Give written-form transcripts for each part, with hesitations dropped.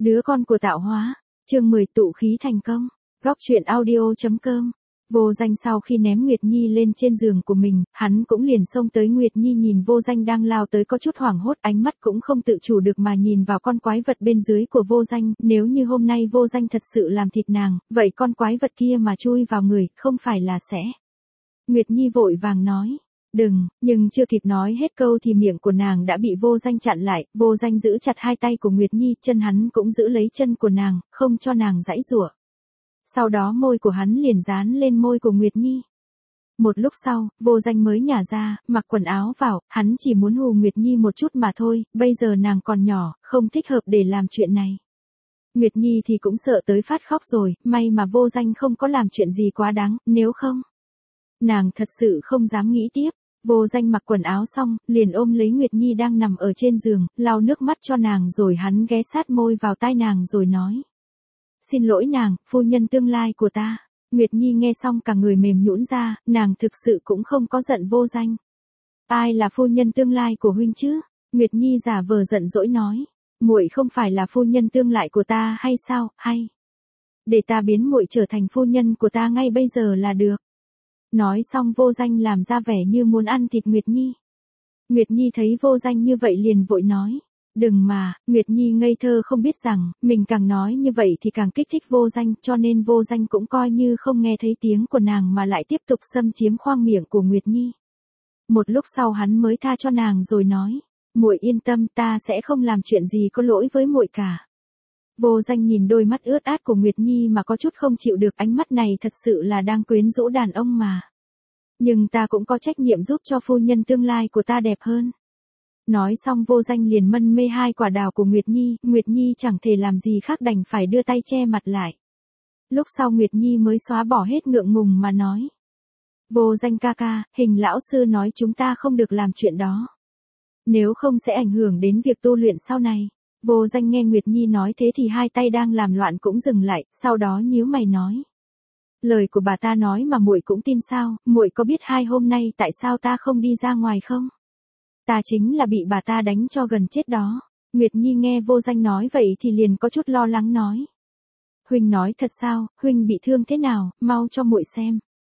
Đứa con của tạo hóa. Chương 10 tụ khí thành công. Góc truyện audio.com. Vô Danh sau khi ném Nguyệt Nhi lên trên giường của mình, hắn cũng liền xông tới Nguyệt Nhi nhìn Vô Danh đang lao tới có chút hoảng hốt, ánh mắt cũng không tự chủ được mà nhìn vào con quái vật bên dưới của Vô Danh, nếu như hôm nay Vô Danh thật sự làm thịt nàng, vậy con quái vật kia mà chui vào người, không phải là sẽ. Nguyệt Nhi vội vàng nói. Đừng, nhưng chưa kịp nói hết câu thì miệng của nàng đã bị Vô Danh chặn lại, Vô Danh giữ chặt hai tay của Nguyệt Nhi, chân hắn cũng giữ lấy chân của nàng, không cho nàng giãy giụa. Sau đó môi của hắn liền dán lên môi của Nguyệt Nhi. Một lúc sau, Vô Danh mới nhả ra, mặc quần áo vào, hắn chỉ muốn hù Nguyệt Nhi một chút mà thôi, bây giờ nàng còn nhỏ, không thích hợp để làm chuyện này. Nguyệt Nhi thì cũng sợ tới phát khóc rồi, may mà Vô Danh không có làm chuyện gì quá đáng, nếu không, nàng thật sự không dám nghĩ tiếp. Vô Danh mặc quần áo xong, liền ôm lấy Nguyệt Nhi đang nằm ở trên giường, lau nước mắt cho nàng rồi hắn ghé sát môi vào tai nàng rồi nói. Xin lỗi nàng, phu nhân tương lai của ta. Nguyệt Nhi nghe xong cả người mềm nhũn ra, nàng thực sự cũng không có giận Vô Danh. Ai là phu nhân tương lai của huynh chứ? Nguyệt Nhi giả vờ giận dỗi nói. Muội không phải là phu nhân tương lai của ta hay sao, hay? Để ta biến muội trở thành phu nhân của ta ngay bây giờ là được. Nói xong Vô Danh làm ra vẻ như muốn ăn thịt Nguyệt Nhi. Nguyệt Nhi thấy Vô Danh như vậy liền vội nói. Đừng mà, Nguyệt Nhi ngây thơ không biết rằng, mình càng nói như vậy thì càng kích thích Vô Danh, cho nên Vô Danh cũng coi như không nghe thấy tiếng của nàng mà lại tiếp tục xâm chiếm khoang miệng của Nguyệt Nhi. Một lúc sau hắn mới tha cho nàng rồi nói, muội yên tâm, ta sẽ không làm chuyện gì có lỗi với muội cả. Vô Danh nhìn đôi mắt ướt át của Nguyệt Nhi mà có chút không chịu được, ánh mắt này thật sự là đang quyến rũ đàn ông mà. Nhưng ta cũng có trách nhiệm giúp cho phu nhân tương lai của ta đẹp hơn. Nói xong Vô Danh liền mân mê hai quả đào của Nguyệt Nhi chẳng thể làm gì khác đành phải đưa tay che mặt lại. Lúc sau Nguyệt Nhi mới xóa bỏ hết ngượng ngùng mà nói. Vô Danh ca ca, Hình lão sư nói chúng ta không được làm chuyện đó. Nếu không sẽ ảnh hưởng đến việc tu luyện sau này. Vô Danh nghe Nguyệt Nhi nói thế thì hai tay đang làm loạn cũng dừng lại, sau đó nhíu mày nói. Lời của bà ta nói mà muội cũng tin sao, muội có biết hai hôm nay tại sao ta không đi ra ngoài không? Ta chính là bị bà ta đánh cho gần chết đó. Nguyệt Nhi nghe Vô Danh nói vậy thì liền có chút lo lắng nói. Huynh nói thật sao, huynh bị thương thế nào, mau cho muội xem.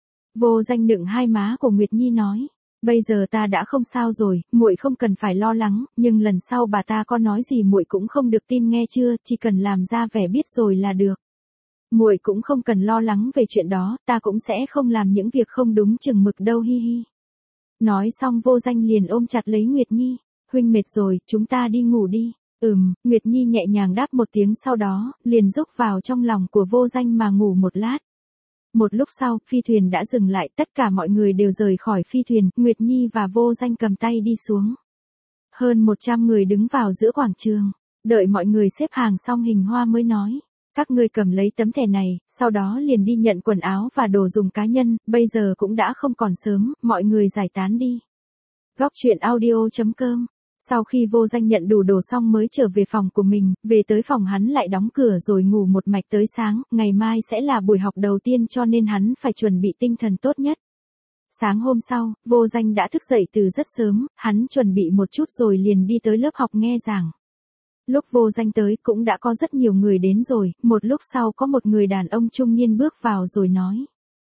Vô Danh nựng hai má của Nguyệt Nhi nói. Bây giờ ta đã không sao rồi, muội không cần phải lo lắng, nhưng lần sau bà ta có nói gì muội cũng không được tin nghe chưa, chỉ cần làm ra vẻ biết rồi là được. Muội cũng không cần lo lắng về chuyện đó, ta cũng sẽ không làm những việc không đúng chừng mực đâu hi hi. Nói xong Vô Danh liền ôm chặt lấy Nguyệt Nhi. Huynh mệt rồi, chúng ta đi ngủ đi. Nguyệt Nhi nhẹ nhàng đáp một tiếng sau đó, liền rúc vào trong lòng của Vô Danh mà ngủ một lát. Một lúc sau, phi thuyền đã dừng lại, tất cả mọi người đều rời khỏi phi thuyền, Nguyệt Nhi và Vô Danh cầm tay đi xuống. Hơn 100 người đứng vào giữa quảng trường, đợi mọi người xếp hàng xong Hình Hoa mới nói. Các ngươi cầm lấy tấm thẻ này, sau đó liền đi nhận quần áo và đồ dùng cá nhân, bây giờ cũng đã không còn sớm, mọi người giải tán đi. Góc truyện audio.com. Sau khi Vô Danh nhận đủ đồ xong mới trở về phòng của mình, về tới phòng hắn lại đóng cửa rồi ngủ một mạch tới sáng, ngày mai sẽ là buổi học đầu tiên cho nên hắn phải chuẩn bị tinh thần tốt nhất. Sáng hôm sau, Vô Danh đã thức dậy từ rất sớm, hắn chuẩn bị một chút rồi liền đi tới lớp học nghe giảng. Lúc Vô Danh tới cũng đã có rất nhiều người đến rồi, một lúc sau có một người đàn ông trung niên bước vào rồi nói.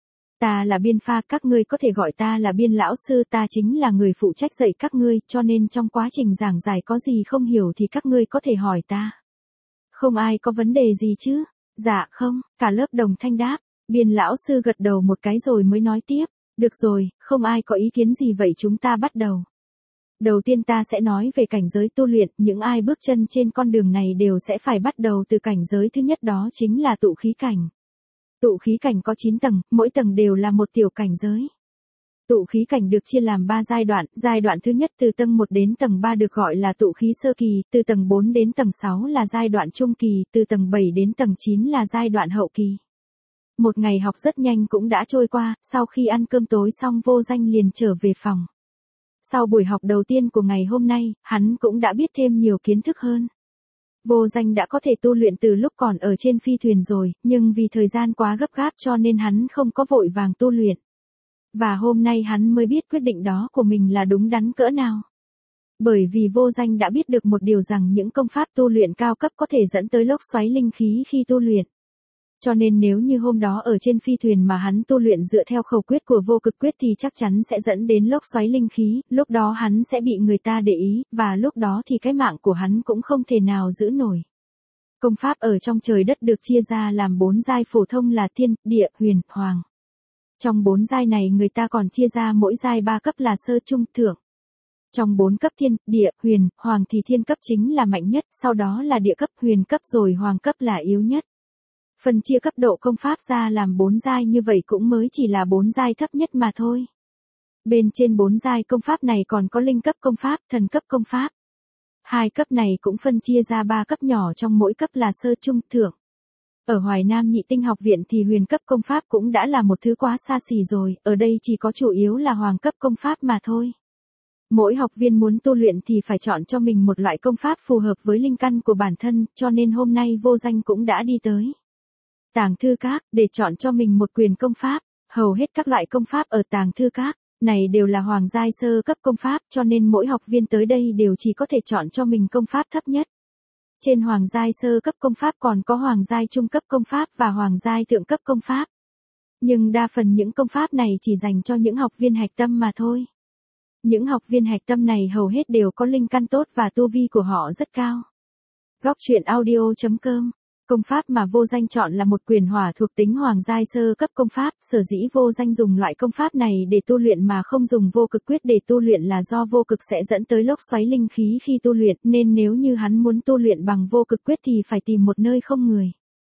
Ta là Biên Pha, các ngươi có thể gọi ta là Biên lão sư, ta chính là người phụ trách dạy các ngươi, cho nên trong quá trình giảng giải có gì không hiểu thì các ngươi có thể hỏi ta. Không ai có vấn đề gì chứ? Dạ không, cả lớp đồng thanh đáp. Biên lão sư gật đầu một cái rồi mới nói tiếp. Được rồi, không ai có ý kiến gì vậy chúng ta bắt đầu. Đầu tiên ta sẽ nói về cảnh giới tu luyện, những ai bước chân trên con đường này đều sẽ phải bắt đầu từ cảnh giới thứ nhất đó chính là tụ khí cảnh. Tụ khí cảnh có 9 tầng, mỗi tầng đều là một tiểu cảnh giới. Tụ khí cảnh được chia làm 3 giai đoạn thứ nhất từ tầng 1 đến tầng 3 được gọi là tụ khí sơ kỳ, từ tầng 4 đến tầng 6 là giai đoạn trung kỳ, từ tầng 7 đến tầng 9 là giai đoạn hậu kỳ. Một ngày học rất nhanh cũng đã trôi qua, sau khi ăn cơm tối xong Vô Danh liền trở về phòng. Sau buổi học đầu tiên của ngày hôm nay, hắn cũng đã biết thêm nhiều kiến thức hơn. Vô Danh đã có thể tu luyện từ lúc còn ở trên phi thuyền rồi, nhưng vì thời gian quá gấp gáp cho nên hắn không có vội vàng tu luyện. Và hôm nay hắn mới biết quyết định đó của mình là đúng đắn cỡ nào. Bởi vì vô danh đã biết được một điều rằng những công pháp tu luyện cao cấp có thể dẫn tới lốc xoáy linh khí khi tu luyện. Cho nên nếu như hôm đó ở trên phi thuyền mà hắn tu luyện dựa theo khẩu quyết của vô cực quyết thì chắc chắn sẽ dẫn đến lốc xoáy linh khí, lúc đó hắn sẽ bị người ta để ý, và lúc đó thì cái mạng của hắn cũng không thể nào giữ nổi. Công pháp ở trong trời đất được chia ra làm 4 giai phổ thông là thiên, địa, huyền, hoàng. Trong 4 giai này người ta còn chia ra mỗi giai 3 cấp là sơ, trung, thượng. Trong 4 cấp thiên, địa, huyền, hoàng thì thiên cấp chính là mạnh nhất, sau đó là địa cấp, huyền cấp rồi hoàng cấp là yếu nhất. Phần chia cấp độ công pháp ra làm 4 giai như vậy cũng mới chỉ là 4 giai thấp nhất mà thôi. Bên trên 4 giai công pháp này còn có linh cấp công pháp, thần cấp công pháp. 2 cấp này cũng phân chia ra 3 cấp nhỏ trong mỗi cấp là sơ, trung, thượng. Ở Hoài Nam Nhị Tinh học viện thì huyền cấp công pháp cũng đã là một thứ quá xa xỉ rồi, ở đây chỉ có chủ yếu là hoàng cấp công pháp mà thôi. Mỗi học viên muốn tu luyện thì phải chọn cho mình một loại công pháp phù hợp với linh căn của bản thân, cho nên hôm nay vô danh cũng đã đi tới Tàng Thư Các để chọn cho mình một quyền công pháp. Hầu hết các loại công pháp ở Tàng Thư Các này đều là hoàng giai sơ cấp công pháp, cho nên mỗi học viên tới đây đều chỉ có thể chọn cho mình công pháp thấp nhất. Trên hoàng giai sơ cấp công pháp còn có hoàng giai trung cấp công pháp và hoàng giai thượng cấp công pháp. Nhưng đa phần những công pháp này chỉ dành cho những học viên hạch tâm mà thôi. Những học viên hạch tâm này hầu hết đều có linh căn tốt và tu vi của họ rất cao. Góc truyện audio.com. Công pháp mà vô danh chọn là một quyền hỏa thuộc tính hoàng giai sơ cấp công pháp, sở dĩ vô danh dùng loại công pháp này để tu luyện mà không dùng vô cực quyết để tu luyện là do vô cực sẽ dẫn tới lốc xoáy linh khí khi tu luyện, nên nếu như hắn muốn tu luyện bằng vô cực quyết thì phải tìm một nơi không người.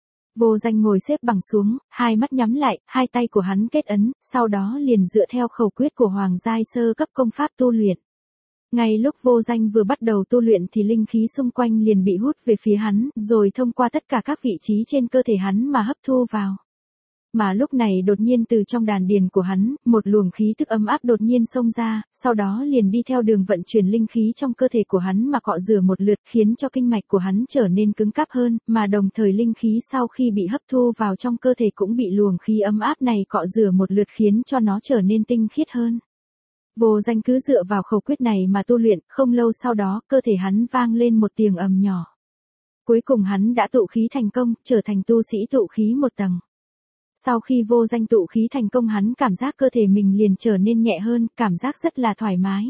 Vô danh ngồi xếp bằng xuống, hai mắt nhắm lại, hai tay của hắn kết ấn, sau đó liền dựa theo khẩu quyết của hoàng giai sơ cấp công pháp tu luyện. Ngay lúc vô danh vừa bắt đầu tu luyện thì linh khí xung quanh liền bị hút về phía hắn, rồi thông qua tất cả các vị trí trên cơ thể hắn mà hấp thu vào. Mà lúc này đột nhiên từ trong đàn điền của hắn, một luồng khí tức ấm áp đột nhiên xông ra, sau đó liền đi theo đường vận chuyển linh khí trong cơ thể của hắn mà cọ rửa một lượt, khiến cho kinh mạch của hắn trở nên cứng cáp hơn, mà đồng thời linh khí sau khi bị hấp thu vào trong cơ thể cũng bị luồng khí ấm áp này cọ rửa một lượt khiến cho nó trở nên tinh khiết hơn. Vô danh cứ dựa vào khẩu quyết này mà tu luyện, không lâu sau đó cơ thể hắn vang lên một tiếng ầm nhỏ. Cuối cùng hắn đã tụ khí thành công, trở thành tu sĩ tụ khí một tầng. Sau khi vô danh tụ khí thành công hắn cảm giác cơ thể mình liền trở nên nhẹ hơn, cảm giác rất là thoải mái.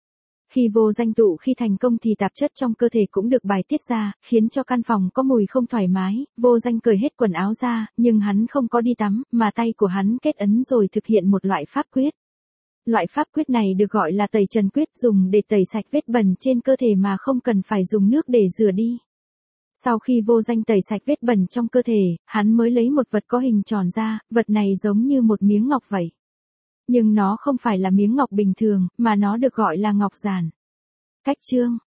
Khi vô danh tụ khi thành công thì tạp chất trong cơ thể cũng được bài tiết ra, khiến cho căn phòng có mùi không thoải mái, vô danh cởi hết quần áo ra, nhưng hắn không có đi tắm, mà tay của hắn kết ấn rồi thực hiện một loại pháp quyết. Loại pháp quyết này được gọi là tẩy trần quyết, dùng để tẩy sạch vết bẩn trên cơ thể mà không cần phải dùng nước để rửa đi. Sau khi vô danh tẩy sạch vết bẩn trong cơ thể, hắn mới lấy một vật có hình tròn ra, vật này giống như một miếng ngọc vậy. Nhưng nó không phải là miếng ngọc bình thường, mà nó được gọi là ngọc giản. Cách chương